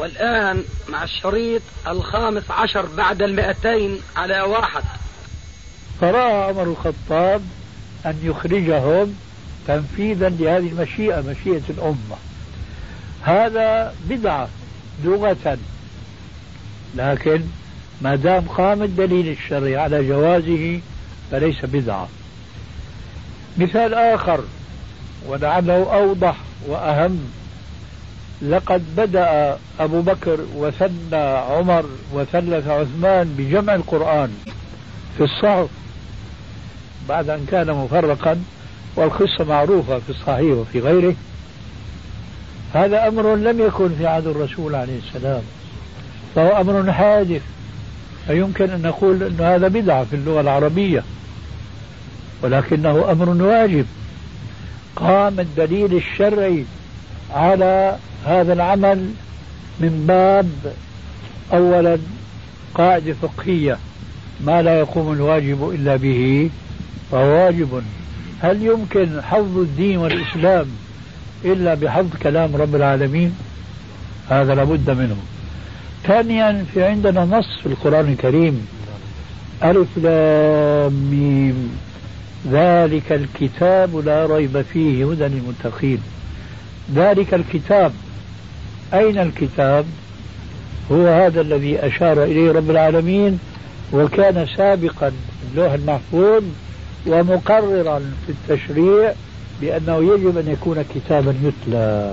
والآن مع الشريط 15 بعد 200 على 1. فرأى عمر الخطاب أن يخرجهم تنفيذا لهذه المشيئة، مشيئة الأمة. هذا بدعة لغة، لكن ما دام قام الدليل الشرعي على جوازه فليس بدعة. مثال آخر ولعله أوضح وأهم: لقد بدأ أبو بكر وثنى عمر وثلث عثمان بجمع القرآن في الصحف بعد أن كان مفرقا، والقصة معروفة في الصحيح وفي غيره. هذا أمر لم يكن في عهد الرسول عليه السلام، فهو أمر حادث، فيمكن أن نقول أن هذا بدعة في اللغة العربية، ولكنه أمر واجب. قام الدليل الشرعي على هذا العمل من باب أولا قاعدة فقهية: ما لا يقوم الواجب إلا به فهو واجب. هل يمكن حفظ الدين والإسلام إلا بحفظ كلام رب العالمين؟ هذا لابد منه. ثانيا، في عندنا نص في القرآن الكريم: ألف لام ميم ذلك الكتاب لا ريب فيه هدى للمتقين. ذلك الكتاب، أين الكتاب؟ هو هذا الذي أشار إليه رب العالمين، وكان سابقا في اللوح المحفوظ ومقررا في التشريع بأنه يجب أن يكون كتابا يتلى.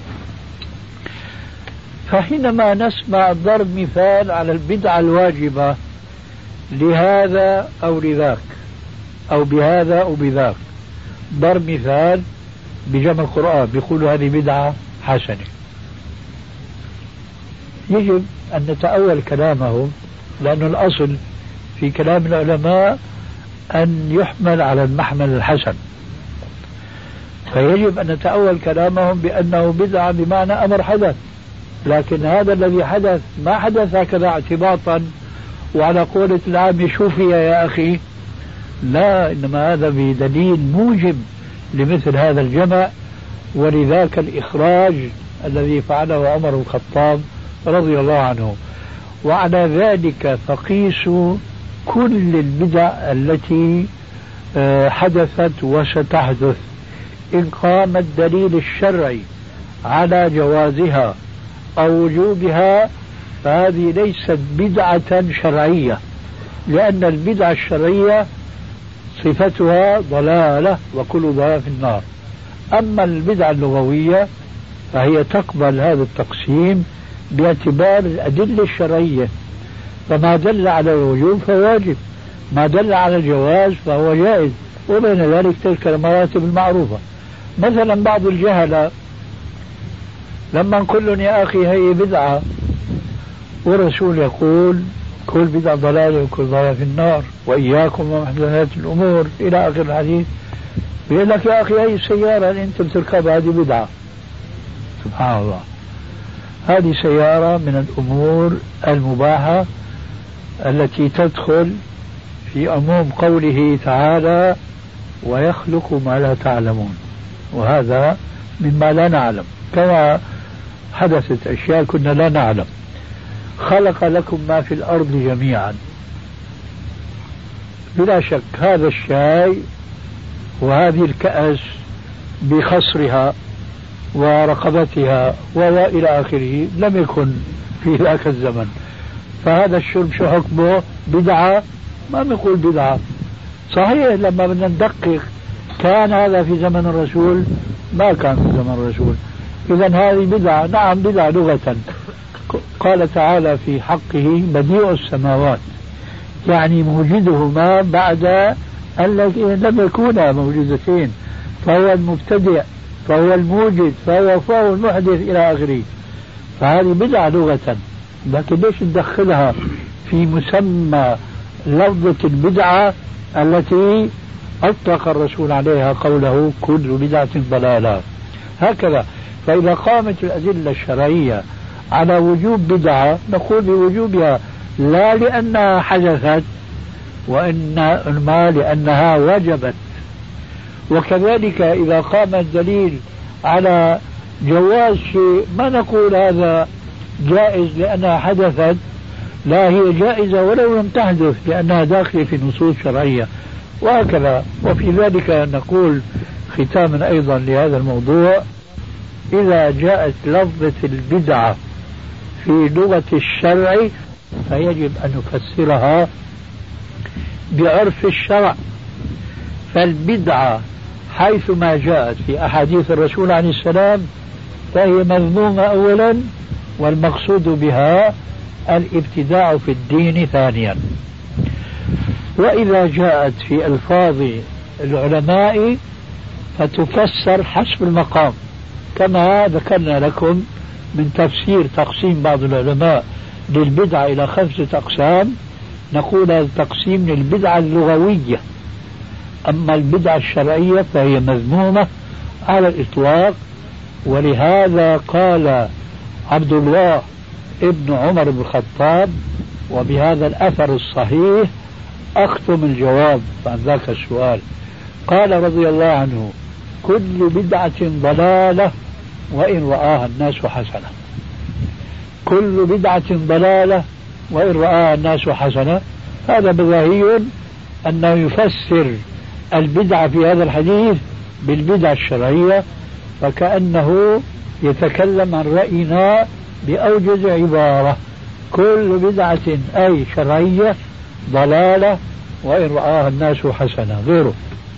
فحينما نسمع ضرب مثال على البدعة الواجبة لهذا أو لذاك أو بهذا أو بذاك، ضرب مثال بجمع القرآن، بيقولوا هذه بدعة حسنة، يجب أن نتأول كلامهم، لأن الأصل في كلام العلماء أن يحمل على المحمل الحسن، فيجب أن نتأول كلامهم بأنه بدعة بمعنى أمر حدث. لكن هذا الذي حدث ما حدث هكذا اعتباطا وعلى قولة العام شوفي يا أخي، لا، إنما هذا بدليل موجب لمثل هذا الجمع، ولذاك الإخراج الذي فعله عمر الخطاب رضي الله عنه. وعلى ذلك فقيسوا كل البدع التي حدثت وستحدث، إن قام الدليل الشرعي على جوازها أو وجوبها فهذه ليست بدعة شرعية، لأن البدعة الشرعية صفتها ضلالة وكل ضلالة في النار. أما البدعة اللغوية فهي تقبل هذا التقسيم باعتبار الأدلة الشرعية، فما دل على الوجوب فواجب، ما دل على الجواز فهو جائز، وبين ذلك تلك المراتب المعروفة. مثلا بعض الجهلة لما نقول لهم يا أخي هي بدعة، والرسول يقول كل بدعة ضلالة وكل ضلالة في النار وإياكم ومحدثات الأمور إلى آخر الحديث، يقول لك يا أخي هي السيارة اللي أنت بتركبها هذه بدعة. سبحان الله، هذه سيارة من الأمور المباحة التي تدخل في عموم قوله تعالى ويخلق ما لا تعلمون، وهذا مما لا نعلم، كما حدثت أشياء كنا لا نعلم. خلق لكم ما في الأرض جميعا، بلا شك هذا الشاي وهذه الكأس بخصرها ورقبتها وإلى آخره لم يكن في ذاك الزمن، فهذا الشرب شو حكمه؟ بدعة؟ ما نقول بدعة. صحيح لما بدنا ندقق كان هذا في زمن الرسول؟ ما كان في زمن الرسول. إذا هذه بدعة، نعم بدعة لغة. قال تعالى في حقه بديع السماوات، يعني موجدهما بعد أن لم يكونا موجودتين، فهو المبتدع، فهو الموجد، فهو المحدث إلى آخره. فهذه بدعة لغة، لكن ليش ندخلها في مسمى لفظة البدعة التي أطلق الرسول عليها قوله كل بدعة ضلالة؟ هكذا. فإذا قامت الأدلة الشرعية على وجوب بدعة نقول بوجوبها، لا لأنها حدثت وإنما لأنها وجبت. وكذلك إذا قام الدليل على جواز شيء ما نقول هذا جائز لأنها حدثت، لا هي جائزة ولو لم تحدث لأنها داخلة في نصوص شرعية وهكذا. وفي ذلك نقول ختاما أيضا لهذا الموضوع: إذا جاءت لفظة البدعة في لغة الشرع فيجب أن نفسرها بعرف الشرع. فالبدعة حيثما جاءت في أحاديث الرسول عليه السلام فهي مذمومة أولا، والمقصود بها الابتداع في الدين ثانيا. وإذا جاءت في ألفاظ العلماء فتفسر حسب المقام، كما ذكرنا لكم من تفسير تقسيم بعض العلماء للبدعة إلى 5 أقسام. نقول هذا التقسيم للبدعة اللغوية، أما البدعة الشرعية فهي مذمومة على الإطلاق. ولهذا قال عبد الله ابن عمر بن الخطاب، وبهذا الأثر الصحيح أختم الجواب عن ذاك السؤال، قال رضي الله عنه: كل بدعة ضلالة وإن رآها الناس حسنة. كل بدعة ضلالة وإن رآها الناس حسنة. هذا بظاهر أنه يفسر البدعة في هذا الحديث بالبدعة الشرعية، فكأنه يتكلم عن رأينا بأوجز عبارة: كل بدعة أي شرعية ضلالة وإن رآها الناس حسنة. غيره.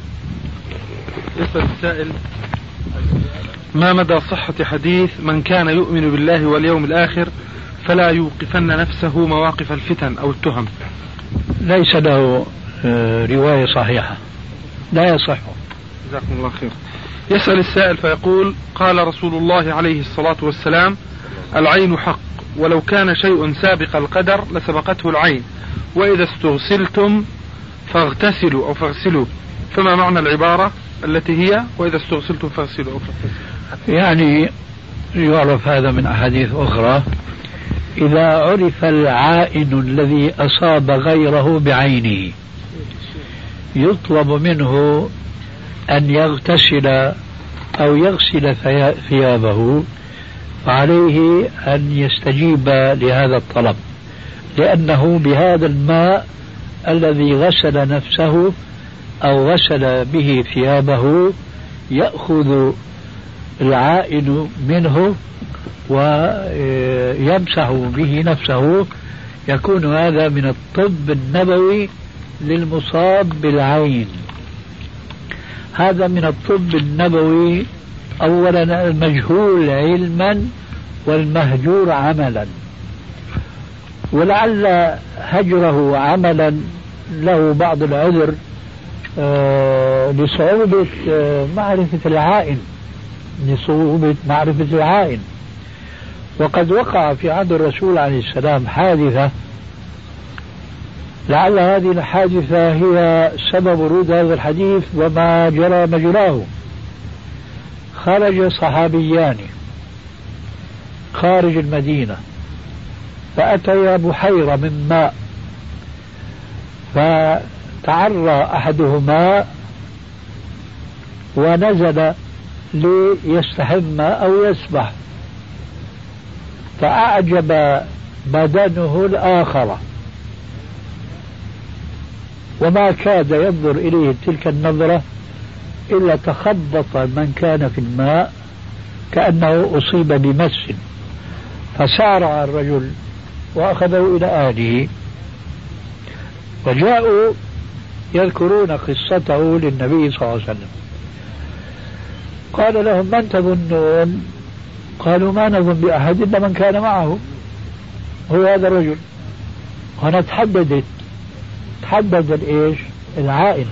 يسأل السائل: ما مدى صحة حديث من كان يؤمن بالله واليوم الآخر فلا يوقفن نفسه مواقف الفتن أو التهم؟ ليس له رواية صحيحة، لا يصح. جزاكم الله خير. يسأل السائل فيقول: قال رسول الله عليه الصلاة والسلام: العين حق، ولو كان شيء سابق القدر لسبقته العين، وإذا استغسلتم فاغتسلوا أو فاغسلوا. فما معنى العبارة التي هي وإذا استغسلتم فاغسلوا أو فاغتسلوا؟ يعني يعرف هذا من أحاديث أخرى: إذا عرف العائن الذي أصاب غيره بعينه يطلب منه أن يغتسل أو يغسل ثيابه، فعليه أن يستجيب لهذا الطلب، لأنه بهذا الماء الذي غسل نفسه أو غسل به ثيابه يأخذ العائن منه ويمسح به نفسه. يكون هذا من الطب النبوي للمصاب بالعين. هذا من الطب النبوي أولا المجهول علما والمهجور عملا، ولعل هجره عملا له بعض العذر لصعوبة معرفة العائن، لصعوبة معرفة العائن. وقد وقع في عهد الرسول عليه السلام حادثة، لعل هذه الحادثة هي سبب ورود هذا الحديث وما جرى مجراه. خرج صحابيان خارج المدينة فأتيا بحيرة من ماء، فتعرى أحدهما ونزل ليستحم أو يسبح، فأعجب بدنه الآخر وما كاد ينظر إليه تلك النظرة إلا تخبط من كان في الماء كأنه أصيب بمس، فسارع الرجل وأخذه إلى أهله، وجاءوا يذكرون قصته للنبي صلى الله عليه وسلم. قال لهم: من تظنون؟ قالوا: ما نظن بأحد إلا من كان معه، هو هذا الرجل. هنا تحدد الإيش؟ العائن.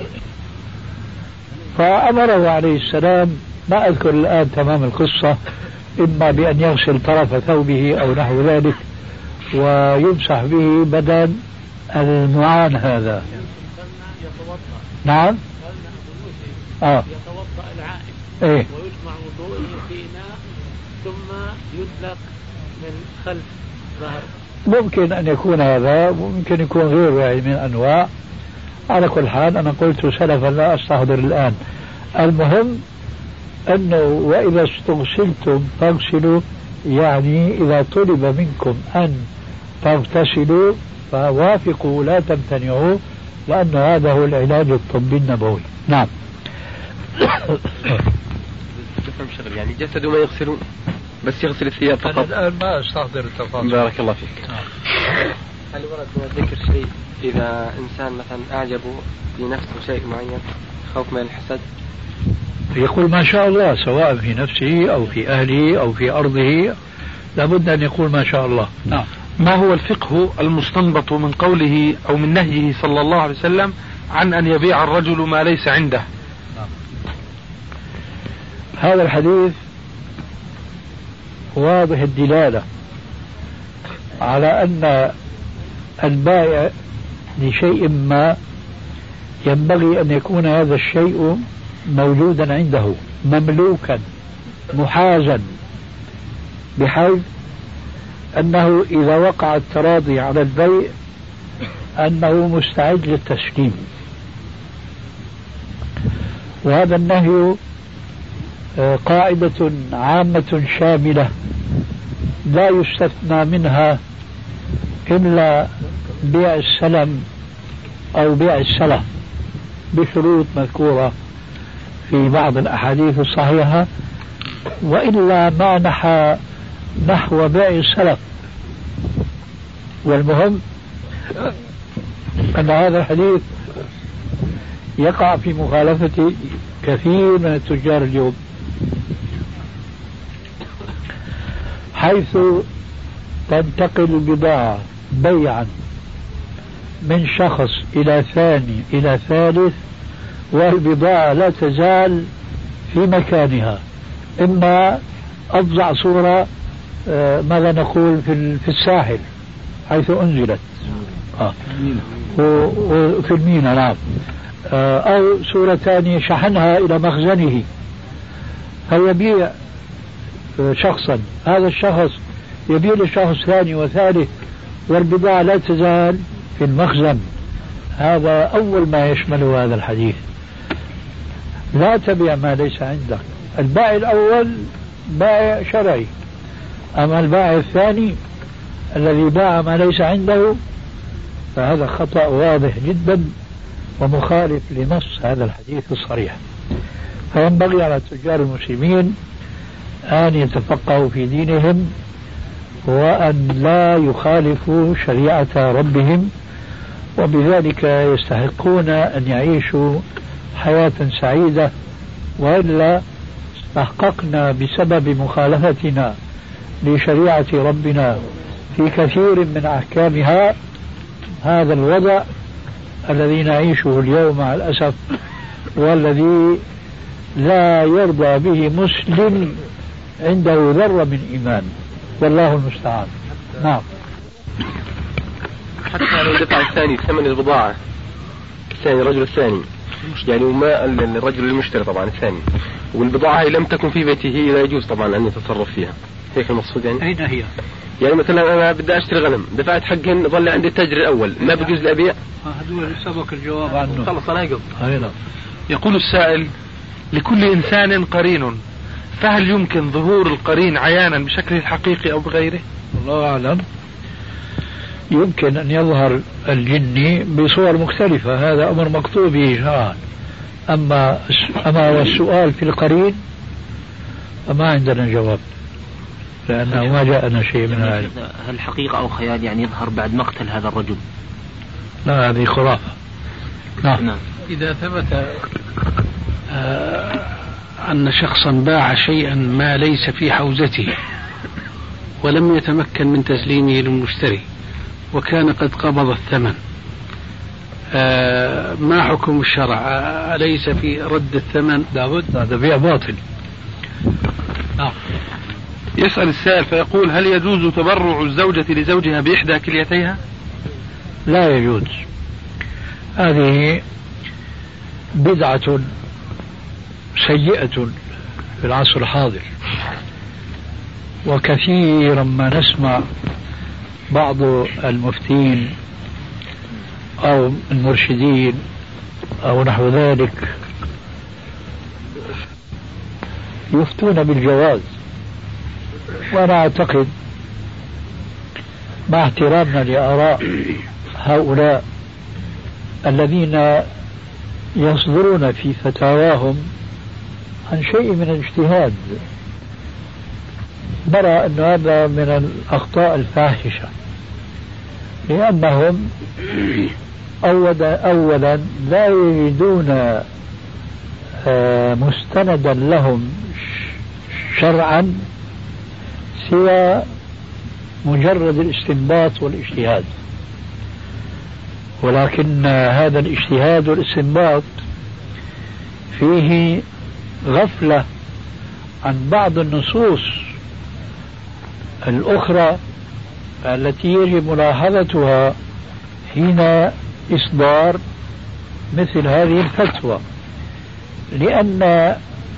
فأمره عليه السلام، ما أذكر الآن تمام القصة، إما بأن يغسل طرف ثوبه أو نحو ذلك ويمسح به بدن المعان هذا. نعم. يتوضأ العائن إيه؟ ويجمع وضوءه في إناء ثم يدلق من خلف ظهر. ممكن أن يكون هذا، ممكن يكون غيره يعني من أنواع. على كل حال أنا قلت سلفا لا أستحضر الآن. المهم أنه وإذا استغسلتم فاغسلوا يعني إذا طلب منكم أن تغتسلوا فوافقوا لا تمتنعوا، لأن هذا هو العلاج الطبي النبوي. نعم. يعني جسده ما يغسلون بس يغسل الثياب فقط. أنا الآن ما أستحضر التفاصيل. بارك الله فيك. هل ورد من ذكر شيء إذا إنسان مثلا أعجبه في نفسه شيء معين خوف من الحسد؟ يقول ما شاء الله، سواء في نفسه أو في أهله أو في أرضه، لابد أن يقول ما شاء الله. نعم. ما هو الفقه المستنبط من قوله أو من نهيه صلى الله عليه وسلم عن أن يبيع الرجل ما ليس عنده؟ هذا الحديث واضح الدلالة على أن البائع لشيء ما ينبغي أن يكون هذا الشيء موجودا عنده مملوكا محازا، بحيث أنه إذا وقع التراضي على البيع أنه مستعد للتسليم. وهذا النهي قاعدة عامة شاملة لا يستثنى منها إلا بيع السلم أو بيع السلف بشروط مذكورة في بعض الأحاديث الصحيحة، وإلا ما نحى نحو بيع السلف. والمهم أن هذا الحديث يقع في مخالفة كثير من التجار اليوم، حيث تنتقل البضاعة بيعا من شخص إلى ثاني إلى ثالث، والبضاعة لا تزال في مكانها. إما أفظع صورة ماذا نقول في الساحل حيث أنزلت وفي الميناء، نعم، أو صورة ثانية شحنها إلى مخزنه فيبيع شخصا، هذا الشخص يبيع لشخص ثاني وثالث والبضاعة لا تزال في المخزن. هذا أول ما يشمله هذا الحديث. لا تبيع ما ليس عندك. البائع الأول بائع شرعي، أما البائع الثاني الذي باع ما ليس عنده فهذا خطأ واضح جدا ومخالف لنص هذا الحديث الصريح. فينبغي على التجار المسلمين أن يتفقهوا في دينهم وأن لا يخالفوا شريعة ربهم، وبذلك يستحقون أن يعيشوا حياة سعيدة، وإلا استحققنا بسبب مخالفتنا لشريعة ربنا في كثير من أحكامها هذا الوضع الذي نعيشه اليوم مع الأسف، والذي لا يرضى به مسلم عنده ذرة من إيمان، والله المستعان. نعم. حتى لو دفع الثاني ثمن البضاعة، الثاني الرجل الثاني يعني وما الرجل المشتري طبعا الثاني، والبضاعة لم تكن في بيته لا يجوز طبعا أن يتصرف فيها. هيك المقصود يعني؟ أين هي؟ يعني مثلا أنا بدي أشتري غنم، دفعت حقهن ظل عندي التاجر الأول، ما بجوز لأبيع؟ هذول سبق الجواب عنه. خلص أنا أقض. يقول السائل: لكل إنسان قرين، فهل يمكن ظهور القرين عيانا بشكله الحقيقي أو بغيره؟ الله أعلم. يمكن أن يظهر الجني بصور مختلفة، هذا أمر مكتوب به شرعا. أما السؤال في القرين فما عندنا جواب، لأنه ما جاءنا شيء من العلم. هل حقيقة أو خيال يعني يظهر بعد مقتل هذا الرجل؟ لا، هذه خرافة. نعم. إذا ثبت أن شخصا باع شيئا ما ليس في حوزته ولم يتمكن من تسليمه للمشتري وكان قد قبض الثمن، ما حكم الشرع؟ أليس في رد الثمن؟ لابد، هذا بيع باطل. يسأل السائل فيقول: هل يجوز تبرع الزوجة لزوجها بإحدى كليتيها؟ لا يجوز. هذه بدعة سيئة في العصر الحاضر، وكثيرا ما نسمع بعض المفتين أو المرشدين أو نحو ذلك يفتون بالجواز وأنا أعتقد مع احترامنا لآراء هؤلاء الذين يصدرون في فتاواهم عن شيء من الاجتهاد، نرى أن هذا من الأخطاء الفاحشة، لأنهم أولا لا يجدون مستندا لهم شرعا سوى مجرد الاستنباط والاجتهاد، ولكن هذا الاجتهاد والاستنباط فيه غفلة عن بعض النصوص الأخرى التي يجب ملاحظتها حين إصدار مثل هذه الفتوى، لأن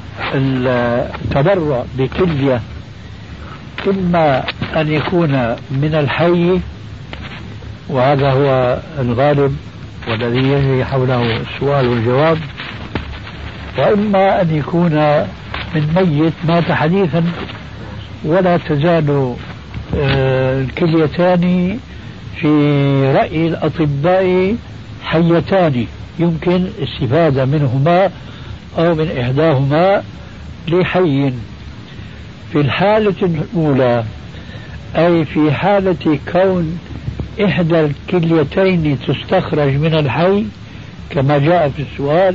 التبرع بكلية إما أن يكون من الحي، وهذا هو الغالب والذي يجري حوله السؤال والجواب، وإما أن يكون من ميت مات حديثا، ولا تزال الكليتان في رأي الأطباء حيتان يمكن الاستفادة منهما أو من إحداهما لحي. في الحالة الأولى أي في حالة كون إحدى الكليتين تستخرج من الحي كما جاء في السؤال،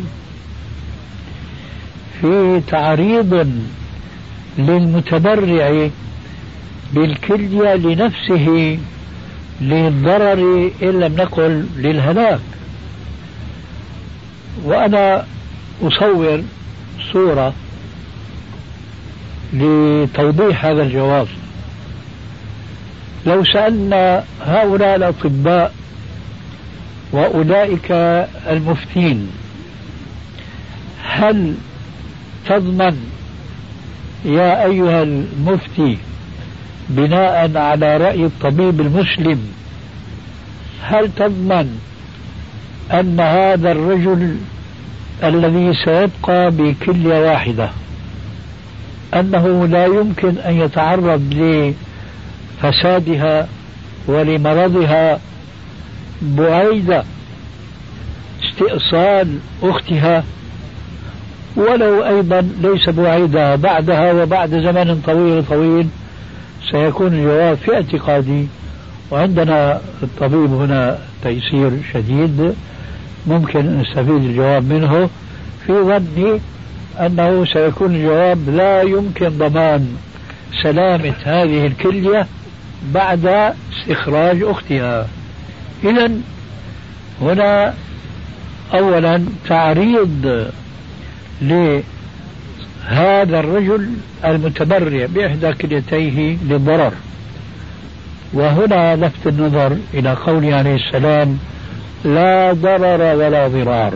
في تعريض للمتبرع بالكلية لنفسه للضرر إن لم نقل للهلاك. وأنا أصور صورة لتوضيح هذا الجواب. لو سألنا هؤلاء الأطباء وأولئك المفتين هل تضمن يا أيها المفتي بناء على رأي الطبيب المسلم، هل تضمن أن هذا الرجل الذي سيبقى بكلية واحدة أنه لا يمكن أن يتعرض لفسادها ولمرضها بعيد استئصال أختها، ولو أيضا ليس بعيدة بعدها وبعد زمن طويل سيكون الجواب في اعتقادي، وعندنا الطبيب هنا تيسير شديد ممكن أن نستفيد الجواب منه، في ظني أنه سيكون الجواب لا يمكن ضمان سلامة هذه الكلية بعد استخراج أختها. إذن هنا أولا تعريض لهذا الرجل المتبرع بإحدى كليتيه للضرر. وهنا لفت النظر إلى قوله عليه السلام لا ضرر ولا ضرار،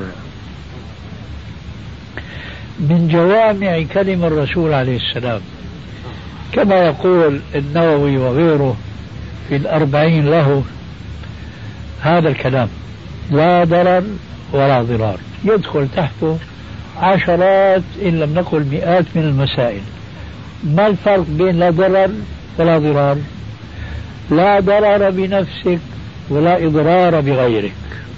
من جوامع كلم الرسول عليه السلام، كما يقول النووي وغيره في الأربعين له هذا الكلام لا ضرر ولا ضرار، يدخل تحته عشرات إن لم نقل مئات من المسائل. ما الفرق بين لا ضرر ولا ضرار؟ لا ضرر بنفسك ولا إضرار بغيرك.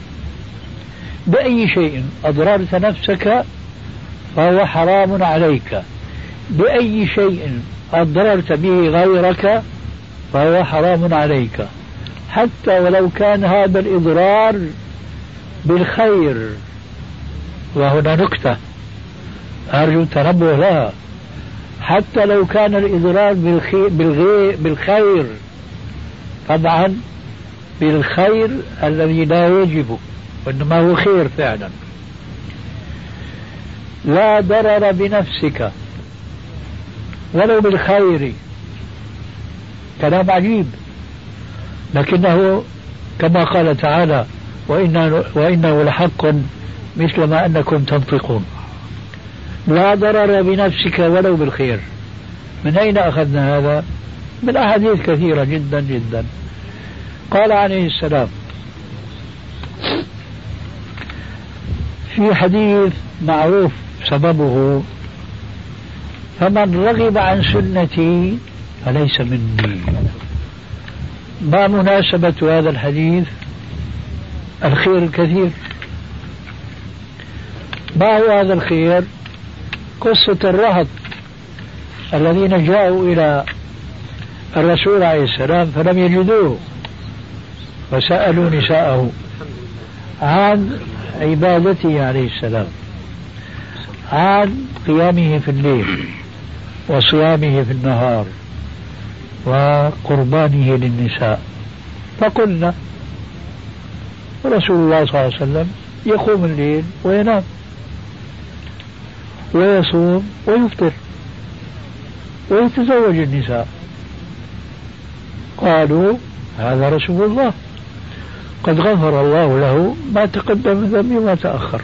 بأي شيء أضررت نفسك فهو حرام عليك، بأي شيء أضررت به غيرك فهو حرام عليك، حتى ولو كان هذا الإضرار بالخير. وهنا نكتة أرجو التنبه لها، حتى لو كان الإضرار بالخير، طبعا بالخير الذي لا يجب وإنما هو خير فعلا. لا ضرر بنفسك ولو بالخير، كلام عجيب، لكنه كما قال تعالى وإنه لحق مثل ما أنكم تنطقون. لا ضرر بنفسك ولو بالخير. من أين أخذنا هذا؟ من أحاديث كثيرة جدا جدا. قال عليه السلام في حديث معروف سببه فمن رغب عن سنتي فليس مني. ما مناسبة هذا الحديث؟ الخير الكثير. ما هو هذا الخير؟ قصة الرهط الذين جاءوا إلى الرسول عليه السلام فلم يجدوه وسألوا نساءه عن عبادته عليه السلام، عن قيامه في الليل وصيامه في النهار وقربانه للنساء. فقلنا رسول الله صلى الله عليه وسلم يقوم الليل وينام ويصوم ويفطر ويتزوج النساء. قالوا هذا رسول الله قد غفر الله له ما تقدم من ذنبه وما تأخر.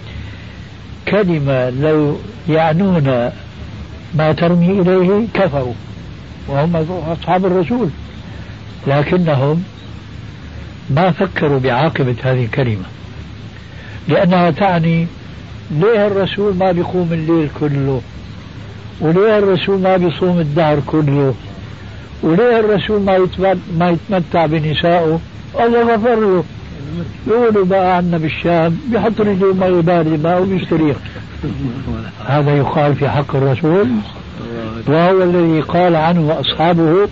كلمة لو يعنون ما ترمي إليه كفروا وهم أصحاب الرسول، لكنهم ما فكروا بعاقبة هذه الكلمة، لأنها تعني ليه الرسول ما بيقوم الليل كله، وليه الرسول ما بيصوم الدهر كله، وليه الرسول ما يتمتع بنسائه؟ الله غفر له. يقولوا بقى عنا بالشام بيحط رجله ماء بارد ماء وبيستريح. هذا يقال في حق الرسول، وهو الذي قال عنه أصحابه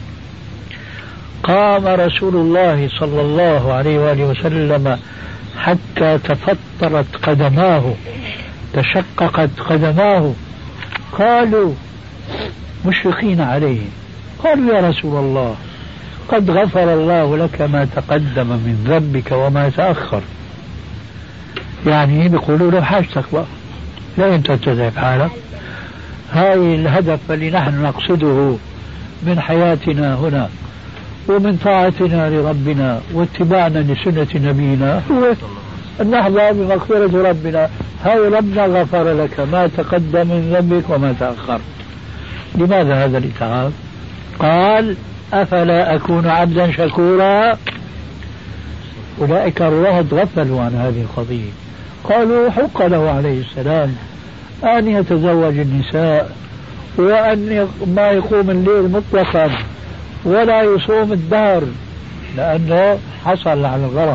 قام رسول الله صلى الله عليه وآله وسلم حتى تفطرت قدماه تشققت قدماه. قالوا مشفقين عليه، قالوا يا رسول الله قد غفر الله لك ما تقدم من ذنبك وما تأخر. يعني بيقولوا له حاجتك بقى، لا انت تذهب حالك. هاي الهدف اللي نحن نقصده من حياتنا هنا ومن طاعتنا لربنا واتباعنا لسنة نبينا هو أن نحظى بمغفرة ربنا. هاي ربنا غفر لك ما تقدم من ذنبك وما تأخر. لماذا هذا الإتعاب؟ قال أفلا أكون عبدا شكورا. أولئك الرهط غفلوا عن هذه القضية، قالوا حق له عليه السلام أن يتزوج النساء وأن ما يقوم الليل مطلقا ولا يصوم الدهر لأنه حصل على الغرض.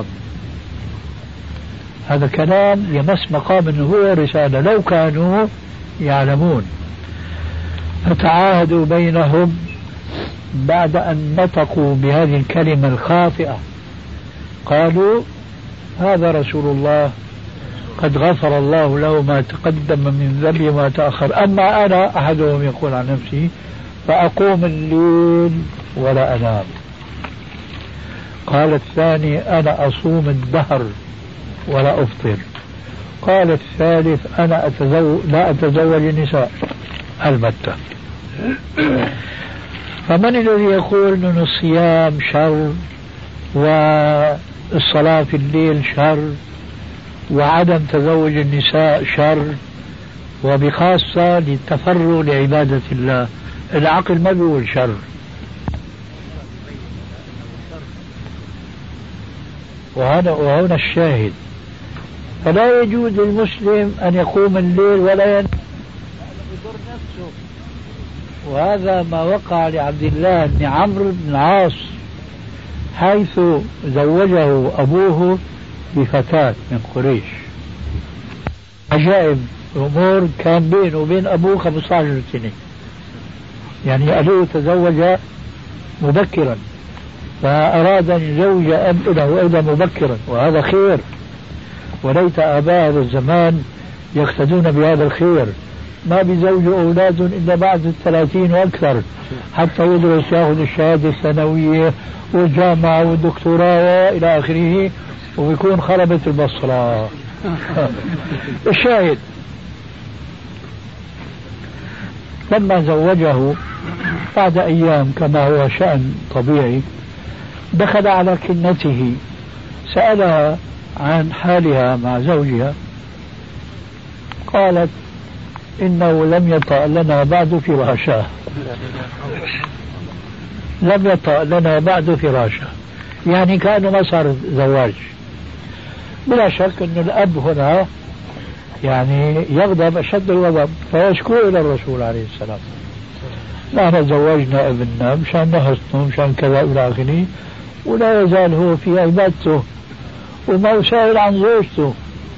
هذا كلام يمس مقام النبوة والرسالة لو كانوا يعلمون. فتعاهدوا بينهم بعد أن نطقوا بهذه الكلمة الخاطئة، قالوا هذا رسول الله قد غفر الله له ما تقدم من ذنبه وما تأخر، أما أنا أحدهم يقول عن نفسي فأقوم الليل ولا أنام. قال الثاني أنا أصوم الدهر ولا أفطر. قال الثالث أنا لا أتزوج النساء البتة. فمن الذي يقول أن الصيام شر والصلاة في الليل شر وعدم تزوج النساء شر وبخاصة للتفرغ لعبادة الله؟ العقل ما بيقول شر. وهنا الشاهد. فلا يجوز للمسلم أن يقوم الليل ولا ينام، يضر نفسه. وهذا ما وقع لعبد الله بن عمرو بن العاص حيث زوجه أبوه بفتاة من قريش. عجائب الأمور، كان بينه وبين أبوه 15 سنة، يعني أبوه تزوج مبكرا فأراد أن يزوج ابنه أيضا مبكرا، وهذا خير، وليت آباء هذا الزمان يقتدون بهذا الخير. ما بيزوجوا أولاد إلا بعد 30 وأكثر حتى يدرس يأخذ الشهادة الثانوية والجامعة والدكتوراه إلى آخره، وبيكون خربت البصرة. الشاهد لما زوجه بعد أيام كما هو شأن طبيعي دخل على كنته سألها عن حالها مع زوجها، قالت إنه لم يطأ لنا بعد فراشا. لم يطأ لنا بعد فراشا، يعني كأنه ما صار زواج. بلا شك أن الأب هنا يعني يغضب أشد الغضب، فيشكو إلى الرسول عليه السلام. نحن زوجنا ابننا مشان نحسنه مشان كذا إلى آخره، ولا يزال هو في عبادته وما سائل عن زوجته.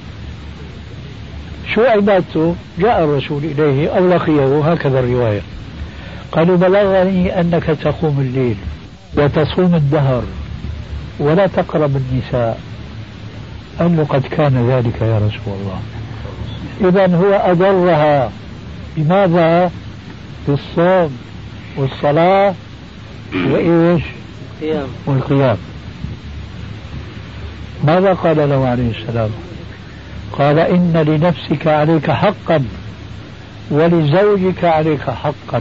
شو عبادته؟ جاء الرسول إليه أو لقيه، هكذا الرواية. قالوا بلغني أنك تقوم الليل وتصوم الدهر ولا تقرب النساء. قال له قد كان ذلك يا رسول الله. إذن هو أضرها بماذا؟ بالصوم والصلاة وإيش؟ والقيام. ماذا قال له عليه السلام؟ قال إن لنفسك عليك حقا ولزوجك عليك حقا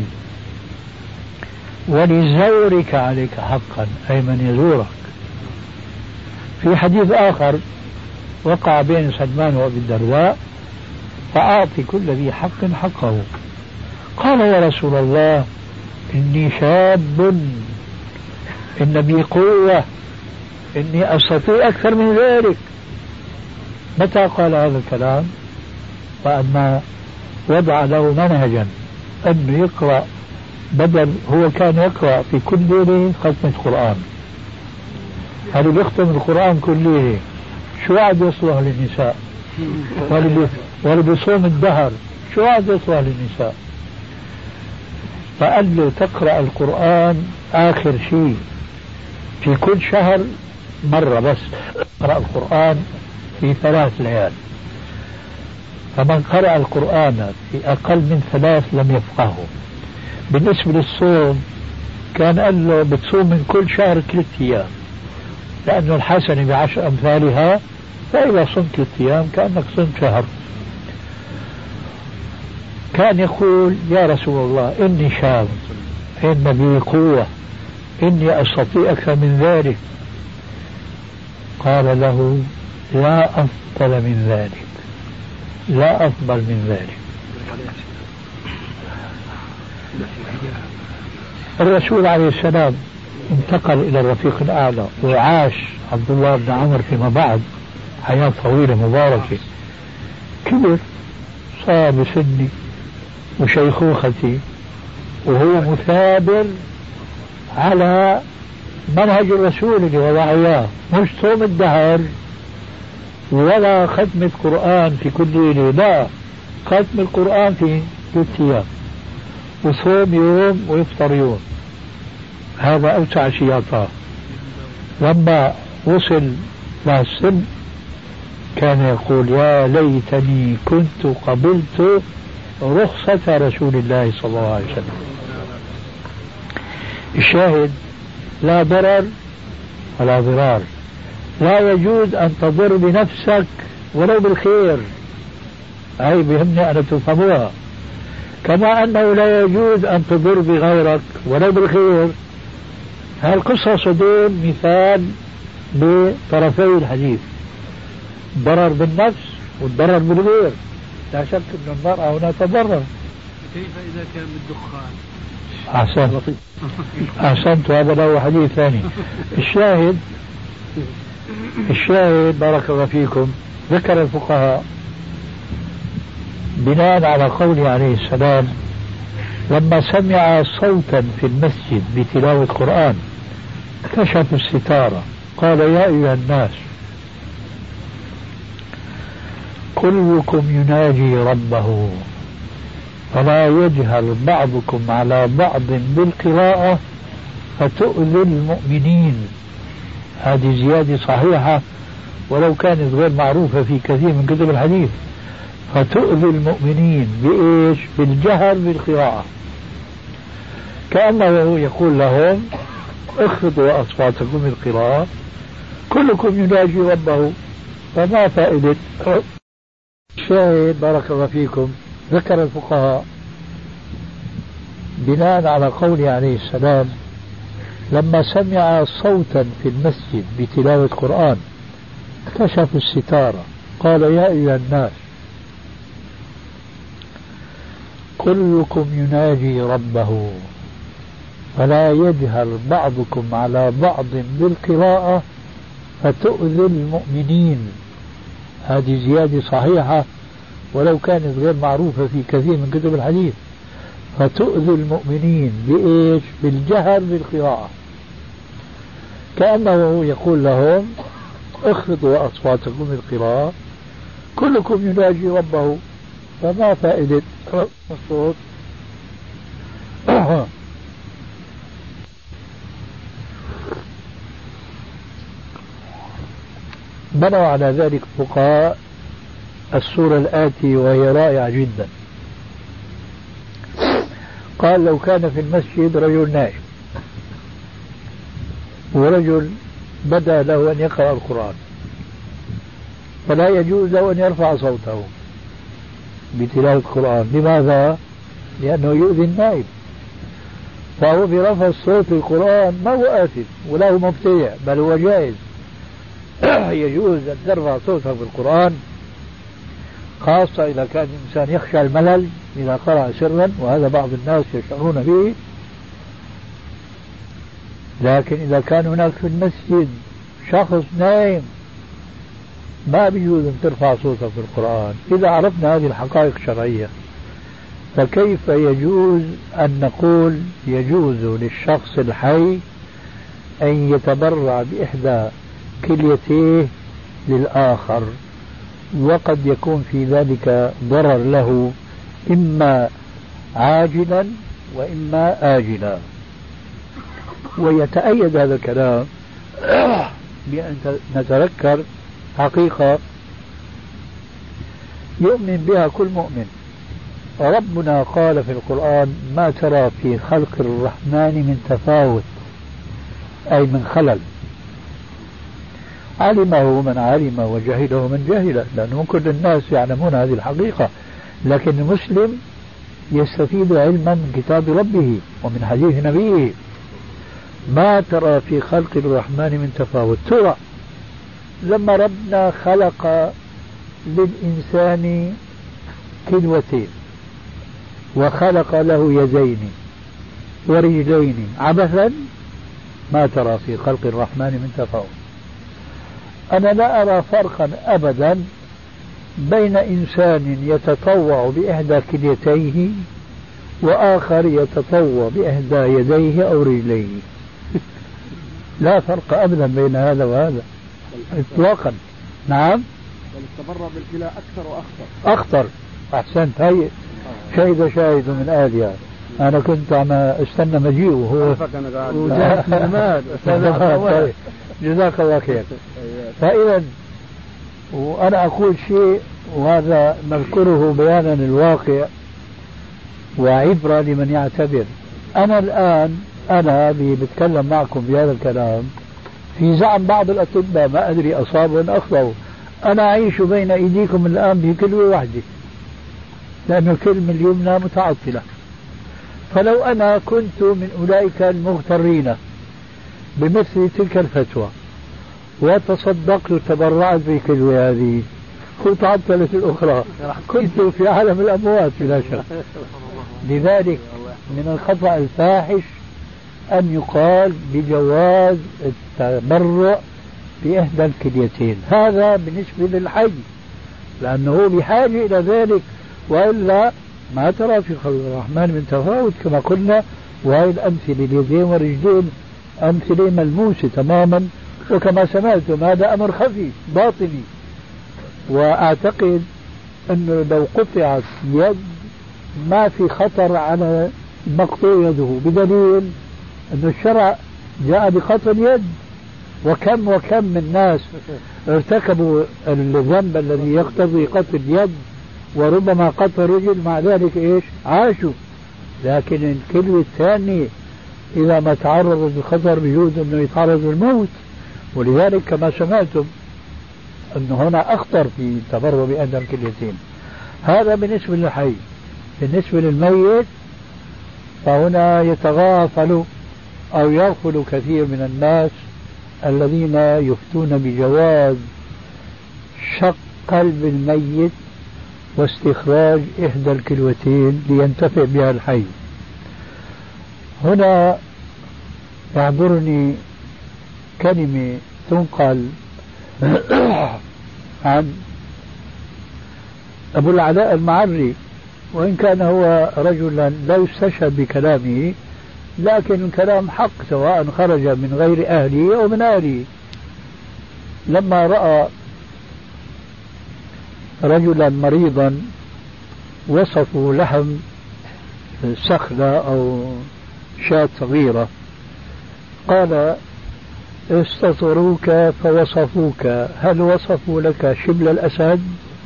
ولزورك عليك حقا، أي من يزورك. في حديث آخر وقع بين سلمان وأبي الدرداء: فأعطي كل ذي حق حقه. قال يا رسول الله إني شاب، إن بي قوة، إني أستطيع أكثر من ذلك. متى قال هذا الكلام؟ وأما وضع له منهجا أنه يقرأ، بدل هو كان يقرأ في كل ليلة ختمة قرآن، هذا بيختم القرآن كل ليلة، شو عاد يصلح للنساء؟ ولا بصوم الدهر، شو عاد يصلح للنساء؟ فقال له تقرأ القرآن آخر شيء في كل شهر مرة بس، اقرأ القرآن في 3 ليال. فمن قرأ القرآن في أقل من 3 لم يفقهه. بالنسبة للصوم كان قال له بتصوم من كل شهر 3 أيام، لأنه الحسنة ب10 أمثالها، فإذا صمت 3 أيام كأنك صمت شهر. كان يقول يا رسول الله إني شاب، إن بي قوة، إني أستطيع أكثر من ذلك. قال له لا أفضل من ذلك، لا أفضل من ذلك. الرسول عليه السلام انتقل إلى الرفيق الأعلى، وعاش عبد الله بن عمر فيما بعد حياة طويلة مباركة. كبر، صار بسني وشيخوختي، وهو مثابر على منهج الرسول اللي وضعه إياه، مش صوم الدهر ولا ختم القرآن في كل ليلة، لا، ختم القرآن في 3 أيام، وصوم يوم ويفطر يوم. هذا أوسع شيء أعطاه. لما وصل للسن كان يقول يا ليتني كنت قبلت رخصة رسول الله صلى الله عليه وسلم. الشاهد لا ضرر ولا ضرار، لا يجوز أن تضر بنفسك ولو بالخير، هاي بهمني أن تفهموها، كما أنه لا يجوز أن تضر بغيرك ولو بالخير. هالقصص دول مثال بطرفي الحديث، ضرر بالنفس والضرر بالغير. لا شك أن المرأة هنا تضرر. كيف إذا كان بالدخان؟ أحسنت، هذا له حديث ثاني. الشاهد بارك الله فيكم، ذكر الفقهاء بناء على قوله عليه السلام لما سمع صوتا في المسجد بتلاوة القرآن كشف الستارة قال يا أيها الناس كلكم يناجي ربه فلا يجهل بعضكم على بعض بالقراءة فتؤذي المؤمنين. هذه زيادة صحيحة ولو كانت غير معروفة في كثير من كتب الحديث. فتؤذي المؤمنين بإيش؟ بالجهر بالقراءة، كأنه يقول لهم اخفضوا أصواتكم بالقراءة، كلكم يناجي ربه، فما فائدة؟ الشاهد بارك الله فيكم، ذكر الفقهاء بناء على قوله عليه السلام لما سمع صوتا في المسجد بتلاوة القرآن كشف الستارة قال يا أيها الناس كلكم يناجي ربه فلا يجهل بعضكم على بعض بالقراءة فتؤذي المؤمنين. هذه زيادة صحيحة ولو كانت غير معروفة في كثير من كتب الحديث. فتؤذي المؤمنين بإيش؟ بالجهر بالقراءة، كأنه يقول لهم اخفضوا أصواتكم بالقراءة، كلكم يناجي ربه، فما فائدة الصوت؟ بنوا على ذلك فقهاء السورة الآتي وهي رائعة جدا. قال لو كان في المسجد رجل نائم ورجل بدا له أن يقرأ القرآن، فلا يجوز له أن يرفع صوته بتلاوة القرآن. لماذا؟ لأنه يؤذي النائم، فهو برفع الصوت في القرآن ما هو آثم ولا هو مبتدع، بل هو جائز. يجوز أن ترفع صوته في القرآن، خاصة إذا كان الإنسان يخشى الملل إذا قرأ سرا، وهذا بعض الناس يشعرون به. لكن إذا كان هناك في المسجد شخص نائم ما بيجوز أن ترفع صوته في القرآن. إذا عرفنا هذه الحقائق الشرعية، فكيف يجوز أن نقول يجوز للشخص الحي أن يتبرع بإحدى كليتيه للآخر، وقد يكون في ذلك ضرر له إما عاجلا وإما آجلا. ويتأيد هذا الكلام بأن نتذكر حقيقة يؤمن بها كل مؤمن. ربنا قال في القرآن ما ترى في خلق الرحمن من تفاوت، أي من خلل، علمه من علم وجهله من جهل، لأنه كل الناس يعلمون هذه الحقيقة، لكن المسلم يستفيد علما من كتاب ربه ومن حديث نبيه. ما ترى في خلق الرحمن من تفاوت. ترى لما ربنا خلق للإنسان كلوتين وخلق له يدين ورجلين عبثا، ما ترى في خلق الرحمن من تفاوت. أنا لا أرى فرقا أبدا بين إنسان يتطوع بإحدى كليتيه وآخر يتطوع بإحدى يديه أو رجليه. لا فرق أبدا بين هذا وهذا إطلاقا. نعم، التبرع بالكلى أكثر وأخطر. أخطر. أحسنت. هاي شاهد من آلية. أنا كنت عم استنى مجيء وهو جزاك الله خير. فإذا وأنا أقول شيء وهذا نذكره بيانا للواقع وعبرة لمن يعتبر. أنا الآن بتكلم معكم بهذا الكلام في زعم بعض الأطباء، ما أدري أصابوا أم أخطأوا. أنا أعيش بين أيديكم الآن بكلمة واحدة، لأن الكلمة اليمنى متعطلة. فلو أنا كنت من أولئك المغترين بمثل تلك الفتوى وتصدقت وتبرعت بكلمة هذه وتعطلت الأخرى، كنت في عالم الأموات بلا شك. لذلك من الخطأ الفاحش أن يقال بجواز التبرع بإحدى الكليتين. هذا بالنسبة للحي، لأنه بحاجة إلى ذلك، وإلا ما ترى في خلق الرحمن من تفاوت كما قلنا. وهي الأمثلة اليدين والرجلين أمثلة ملموسة تماما، وكما سمعتم هذا أمر خفي باطني. وأعتقد أنه لو قطعت يد ما في خطر على مقطوع يده، بدليل أن الشرع جاء بقطع اليد. وكم من ناس ارتكبوا الذنب الذي يقتضي قطع اليد وربما قطع رجل، مع ذلك ايش؟ عاشوا. لكن الكلمة الثانية إذا ما تعرض للخطر بيجوز أنه يتعرض للموت. ولذلك كما سمعتم أن هنا أخطر في التبرع بأحدى الكليتين. هذا بالنسبة للحي. بالنسبة للميت فهنا يتغافل أو يغفل كثير من الناس الذين يفتون بجواز شق قلب الميت واستخراج إحدى الكلوتين لينتفع بها الحي. هنا يعبرني كلمة تنقل عن أبو العلاء المعري وإن كان هو رجلا لا يستشهد بكلامه، لكن الكلام حق سواء خرج من غير أهله أو من أهله. لما رأى رجلا مريضا وصفوا لحم سخلة أو شاة صغيرة، قال استصروك فوصفوك، هل وصفوا لك شبل الأسد؟